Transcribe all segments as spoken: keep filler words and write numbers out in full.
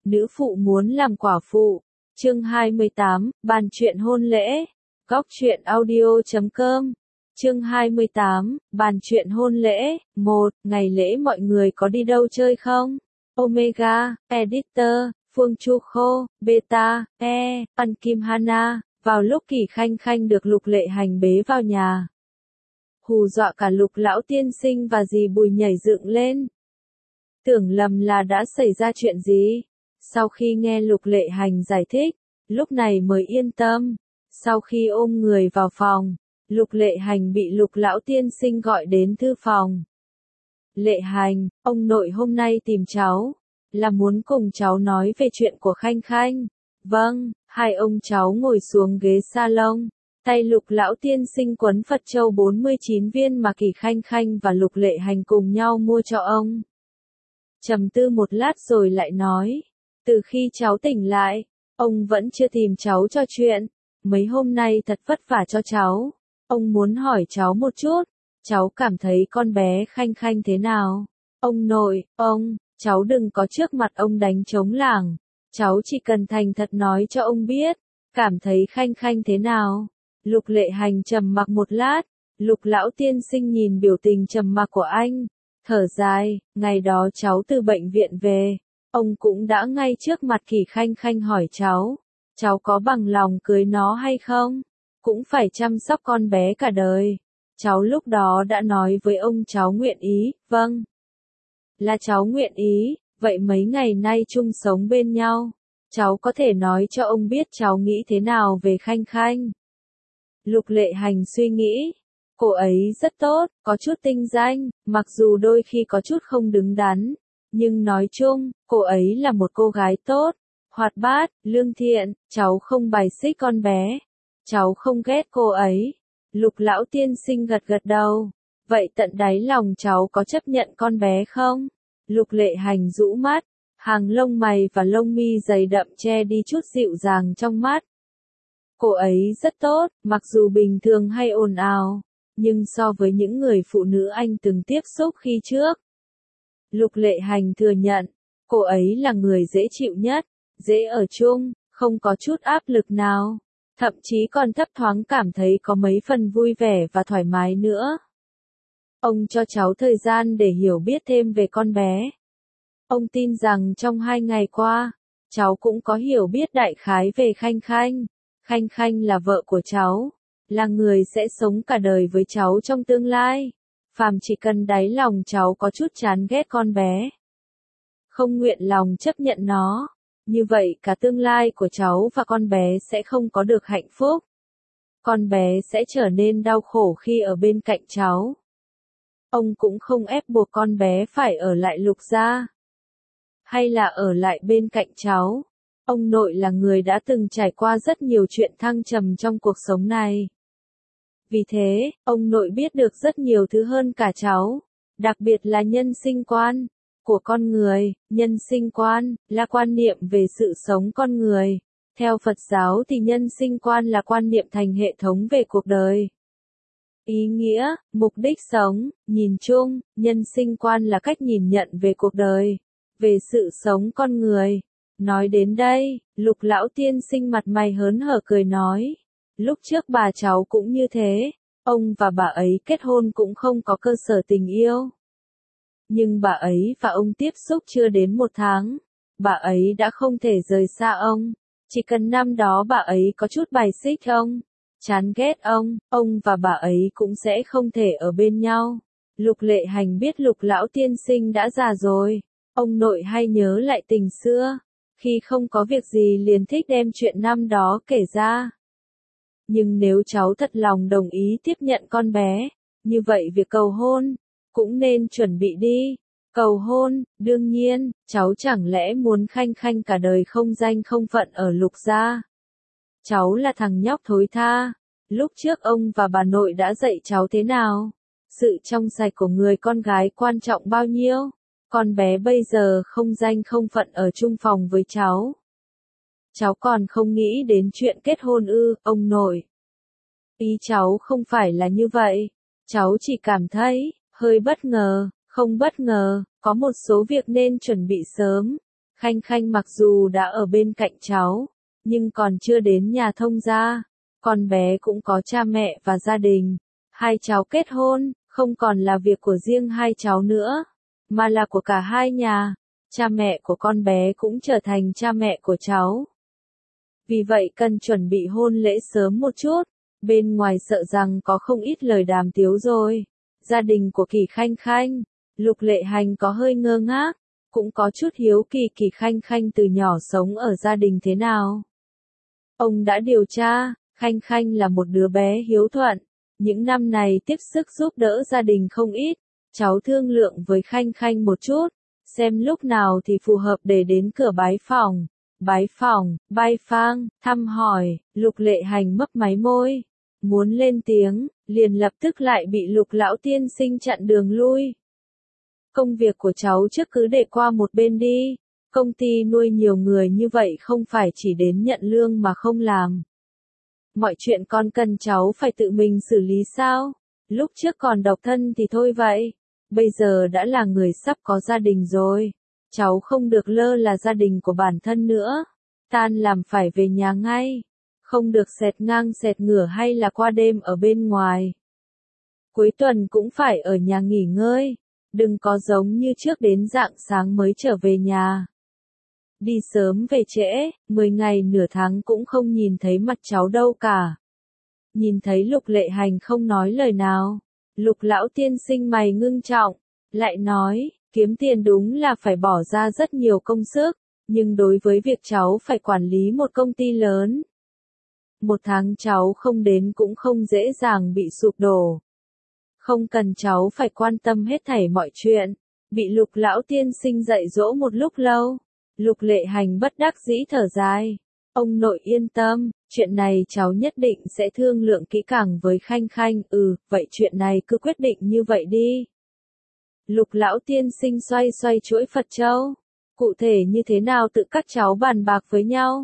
Nữ phụ muốn làm quả phụ. Chương hai mươi tám, bàn chuyện hôn lễ. Góc truyện audio chấm com. Chương hai mươi tám, bàn chuyện hôn lễ. một. Ngày lễ mọi người có đi đâu chơi không? Omega, Editor, Phương Chu Khô, Beta, E, An Kim Hana. Vào lúc Kỳ Khanh Khanh được Lục Lệ Hành bế vào nhà, hù dọa cả Lục lão tiên sinh và dì Bùi nhảy dựng lên, tưởng lầm là đã xảy ra chuyện gì. Sau khi nghe Lục Lệ Hành giải thích, lúc này mới yên tâm. Sau khi ôm người vào phòng, Lục Lệ Hành bị Lục lão tiên sinh gọi đến thư phòng. Lệ Hành, ông nội hôm nay tìm cháu, là muốn cùng cháu nói về chuyện của Khanh Khanh. Vâng. Hai ông cháu ngồi xuống ghế salon, tay Lục lão tiên sinh quấn Phật châu bốn mươi chín viên mà Kỳ Khanh Khanh và Lục Lệ Hành cùng nhau mua cho ông. Trầm tư một lát rồi lại nói, từ khi cháu tỉnh lại, ông vẫn chưa tìm cháu cho chuyện, mấy hôm nay thật vất vả cho cháu, ông muốn hỏi cháu một chút, cháu cảm thấy con bé Khanh Khanh thế nào? Ông nội, ông, cháu đừng có trước mặt ông đánh trống lảng. Cháu chỉ cần thành thật nói cho ông biết, cảm thấy Khanh Khanh thế nào. Lục Lệ Hành trầm mặc một lát, Lục lão tiên sinh nhìn biểu tình trầm mặc của anh, thở dài, ngày đó cháu từ bệnh viện về, ông cũng đã ngay trước mặt Kỳ Khanh Khanh hỏi cháu, cháu có bằng lòng cưới nó hay không, cũng phải chăm sóc con bé cả đời. Cháu lúc đó đã nói với ông cháu nguyện ý, vâng, là cháu nguyện ý. Vậy mấy ngày nay chung sống bên nhau, cháu có thể nói cho ông biết cháu nghĩ thế nào về Khanh Khanh? Lục Lệ Hành suy nghĩ, cô ấy rất tốt, có chút tinh danh, mặc dù đôi khi có chút không đứng đắn, nhưng nói chung, cô ấy là một cô gái tốt, hoạt bát, lương thiện, cháu không bài xích con bé, cháu không ghét cô ấy. Lục lão tiên sinh gật gật đầu, vậy tận đáy lòng cháu có chấp nhận con bé không? Lục Lệ Hành rũ mắt, hàng lông mày và lông mi dày đậm che đi chút dịu dàng trong mắt. Cô ấy rất tốt, mặc dù bình thường hay ồn ào, nhưng so với những người phụ nữ anh từng tiếp xúc khi trước, Lục Lệ Hành thừa nhận, cô ấy là người dễ chịu nhất, dễ ở chung, không có chút áp lực nào, thậm chí còn thấp thoáng cảm thấy có mấy phần vui vẻ và thoải mái nữa. Ông cho cháu thời gian để hiểu biết thêm về con bé. Ông tin rằng trong hai ngày qua, cháu cũng có hiểu biết đại khái về Khanh Khanh. Khanh Khanh là vợ của cháu, là người sẽ sống cả đời với cháu trong tương lai. Phàm chỉ cần đáy lòng cháu có chút chán ghét con bé, không nguyện lòng chấp nhận nó, như vậy cả tương lai của cháu và con bé sẽ không có được hạnh phúc. Con bé sẽ trở nên đau khổ khi ở bên cạnh cháu. Ông cũng không ép buộc con bé phải ở lại Lục gia, hay là ở lại bên cạnh cháu. Ông nội là người đã từng trải qua rất nhiều chuyện thăng trầm trong cuộc sống này. Vì thế, ông nội biết được rất nhiều thứ hơn cả cháu, đặc biệt là nhân sinh quan của con người. Nhân sinh quan là quan niệm về sự sống con người. Theo Phật giáo thì nhân sinh quan là quan niệm thành hệ thống về cuộc đời. Ý nghĩa, mục đích sống, nhìn chung, nhân sinh quan là cách nhìn nhận về cuộc đời, về sự sống con người. Nói đến đây, Lục lão tiên sinh mặt mày hớn hở cười nói, lúc trước bà cháu cũng như thế, ông và bà ấy kết hôn cũng không có cơ sở tình yêu. Nhưng bà ấy và ông tiếp xúc chưa đến một tháng, bà ấy đã không thể rời xa ông, chỉ cần năm đó bà ấy có chút bài xích ông, chán ghét ông, ông và bà ấy cũng sẽ không thể ở bên nhau. Lục Lệ Hành biết Lục lão tiên sinh đã già rồi, ông nội hay nhớ lại tình xưa, khi không có việc gì liền thích đem chuyện năm đó kể ra. Nhưng nếu cháu thật lòng đồng ý tiếp nhận con bé, như vậy việc cầu hôn cũng nên chuẩn bị đi. Cầu hôn, đương nhiên, cháu chẳng lẽ muốn Khanh Khanh cả đời không danh không phận ở Lục gia? Cháu là thằng nhóc thối tha. Lúc trước ông và bà nội đã dạy cháu thế nào? Sự trong sạch của người con gái quan trọng bao nhiêu? Con bé bây giờ không danh không phận ở chung phòng với cháu. Cháu còn không nghĩ đến chuyện kết hôn ư, ông nội? Ý cháu không phải là như vậy. Cháu chỉ cảm thấy hơi bất ngờ, không bất ngờ, có một số việc nên chuẩn bị sớm. Khanh Khanh mặc dù đã ở bên cạnh cháu, nhưng còn chưa đến nhà thông gia. Con bé cũng có cha mẹ và gia đình. Hai cháu kết hôn, không còn là việc của riêng hai cháu nữa, mà là của cả hai nhà. Cha mẹ của con bé cũng trở thành cha mẹ của cháu. Vì vậy cần chuẩn bị hôn lễ sớm một chút. Bên ngoài sợ rằng có không ít lời đàm tiếu rồi. Gia đình của Kỳ Khanh Khanh, Lục Lệ Hành có hơi ngơ ngác, cũng có chút hiếu kỳ Kỳ Khanh Khanh từ nhỏ sống ở gia đình thế nào. Ông đã điều tra, Khanh Khanh là một đứa bé hiếu thuận, những năm này tiếp sức giúp đỡ gia đình không ít. Cháu thương lượng với Khanh Khanh một chút, xem lúc nào thì phù hợp để đến cửa bái phòng. Bái phòng, bái phang, thăm hỏi, Lục Lệ Hành mấp máy môi, muốn lên tiếng, liền lập tức lại bị Lục lão tiên sinh chặn đường lui. Công việc của cháu trước cứ để qua một bên đi, công ty nuôi nhiều người như vậy không phải chỉ đến nhận lương mà không làm. Mọi chuyện con cần cháu phải tự mình xử lý sao? Lúc trước còn độc thân thì thôi vậy, bây giờ đã là người sắp có gia đình rồi. Cháu không được lơ là gia đình của bản thân nữa. Tan làm phải về nhà ngay. Không được xẹt ngang xẹt ngửa hay là qua đêm ở bên ngoài. Cuối tuần cũng phải ở nhà nghỉ ngơi. Đừng có giống như trước đến rạng sáng mới trở về nhà. Đi sớm về trễ, mười ngày nửa tháng cũng không nhìn thấy mặt cháu đâu cả. Nhìn thấy Lục Lệ Hành không nói lời nào. Lục lão tiên sinh mày ngưng trọng, lại nói, kiếm tiền đúng là phải bỏ ra rất nhiều công sức, nhưng đối với việc cháu phải quản lý một công ty lớn, một tháng cháu không đến cũng không dễ dàng bị sụp đổ. Không cần cháu phải quan tâm hết thảy mọi chuyện. Bị Lục lão tiên sinh dạy dỗ một lúc lâu, Lục Lệ Hành bất đắc dĩ thở dài. Ông nội yên tâm, chuyện này cháu nhất định sẽ thương lượng kỹ càng với Khanh Khanh. Ừ, vậy chuyện này cứ quyết định như vậy đi. Lục lão tiên sinh xoay xoay chuỗi Phật châu. Cụ thể như thế nào tự các cháu bàn bạc với nhau.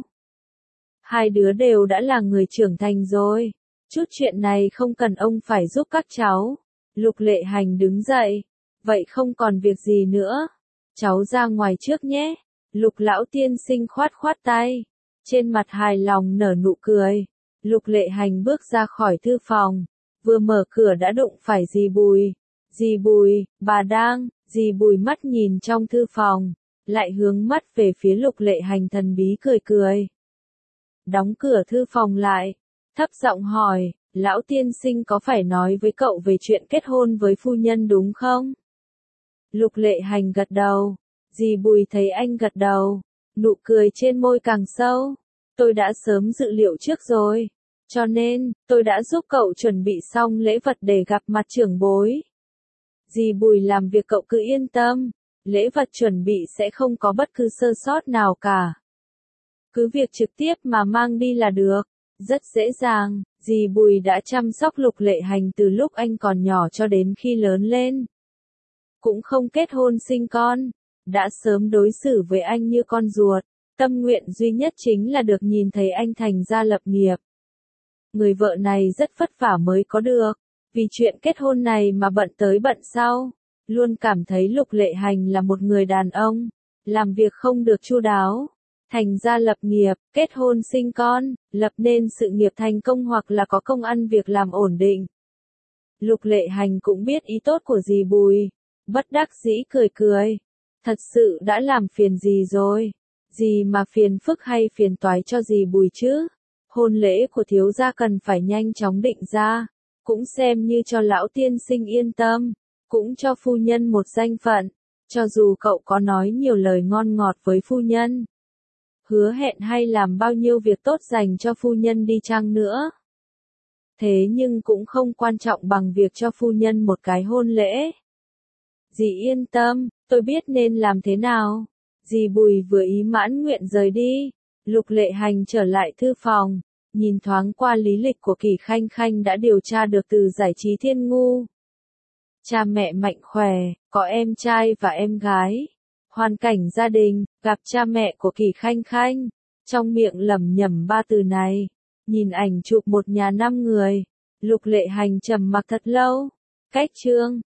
Hai đứa đều đã là người trưởng thành rồi. Chút chuyện này không cần ông phải giúp các cháu. Lục Lệ Hành đứng dậy. Vậy không còn việc gì nữa. Cháu ra ngoài trước nhé. Lục lão tiên sinh khoát khoát tay. Trên mặt hài lòng nở nụ cười. Lục Lệ Hành bước ra khỏi thư phòng. Vừa mở cửa đã đụng phải dì Bùi. Dì Bùi, bà đang, dì Bùi mắt nhìn trong thư phòng. Lại hướng mắt về phía Lục Lệ Hành thần bí cười cười. Đóng cửa thư phòng lại. Thấp giọng hỏi, lão tiên sinh có phải nói với cậu về chuyện kết hôn với phu nhân đúng không? Lục Lệ Hành gật đầu. Dì Bùi thấy anh gật đầu. Nụ cười trên môi càng sâu. Tôi đã sớm dự liệu trước rồi. Cho nên, tôi đã giúp cậu chuẩn bị xong lễ vật để gặp mặt trưởng bối. Dì Bùi làm việc cậu cứ yên tâm. Lễ vật chuẩn bị sẽ không có bất cứ sơ sót nào cả. Cứ việc trực tiếp mà mang đi là được. Rất dễ dàng, dì Bùi đã chăm sóc Lục Lệ Hành từ lúc anh còn nhỏ cho đến khi lớn lên. Cũng không kết hôn sinh con. Đã sớm đối xử với anh như con ruột. Tâm nguyện duy nhất chính là được nhìn thấy anh thành gia lập nghiệp. Người vợ này rất vất vả mới có được. Vì chuyện kết hôn này mà bận tới bận sau. Luôn cảm thấy Lục Lệ Hành là một người đàn ông. Làm việc không được chu đáo. Thành gia lập nghiệp, kết hôn sinh con, lập nên sự nghiệp thành công hoặc là có công ăn việc làm ổn định. Lục Lệ Hành cũng biết ý tốt của dì Bùi. Bất đắc dĩ cười cười. Thật sự đã làm phiền dì rồi. Dì mà phiền phức hay phiền toái cho dì Bùi chứ. Hôn lễ của thiếu gia cần phải nhanh chóng định ra. Cũng xem như cho lão tiên sinh yên tâm. Cũng cho phu nhân một danh phận. Cho dù cậu có nói nhiều lời ngon ngọt với phu nhân. Hứa hẹn hay làm bao nhiêu việc tốt dành cho phu nhân đi chăng nữa. Thế nhưng cũng không quan trọng bằng việc cho phu nhân một cái hôn lễ. Dì yên tâm, tôi biết nên làm thế nào. Dì Bùi vừa ý mãn nguyện rời đi. Lục Lệ Hành trở lại thư phòng. Nhìn thoáng qua lý lịch của Kỳ Khanh Khanh đã điều tra được từ giải trí Thiên Ngu. Cha mẹ mạnh khỏe, có em trai và em gái. Hoàn cảnh gia đình, gặp cha mẹ của Kỳ Khanh Khanh. Trong miệng lẩm nhẩm ba từ này. Nhìn ảnh chụp một nhà năm người. Lục Lệ Hành trầm mặc thật lâu. Cách chương.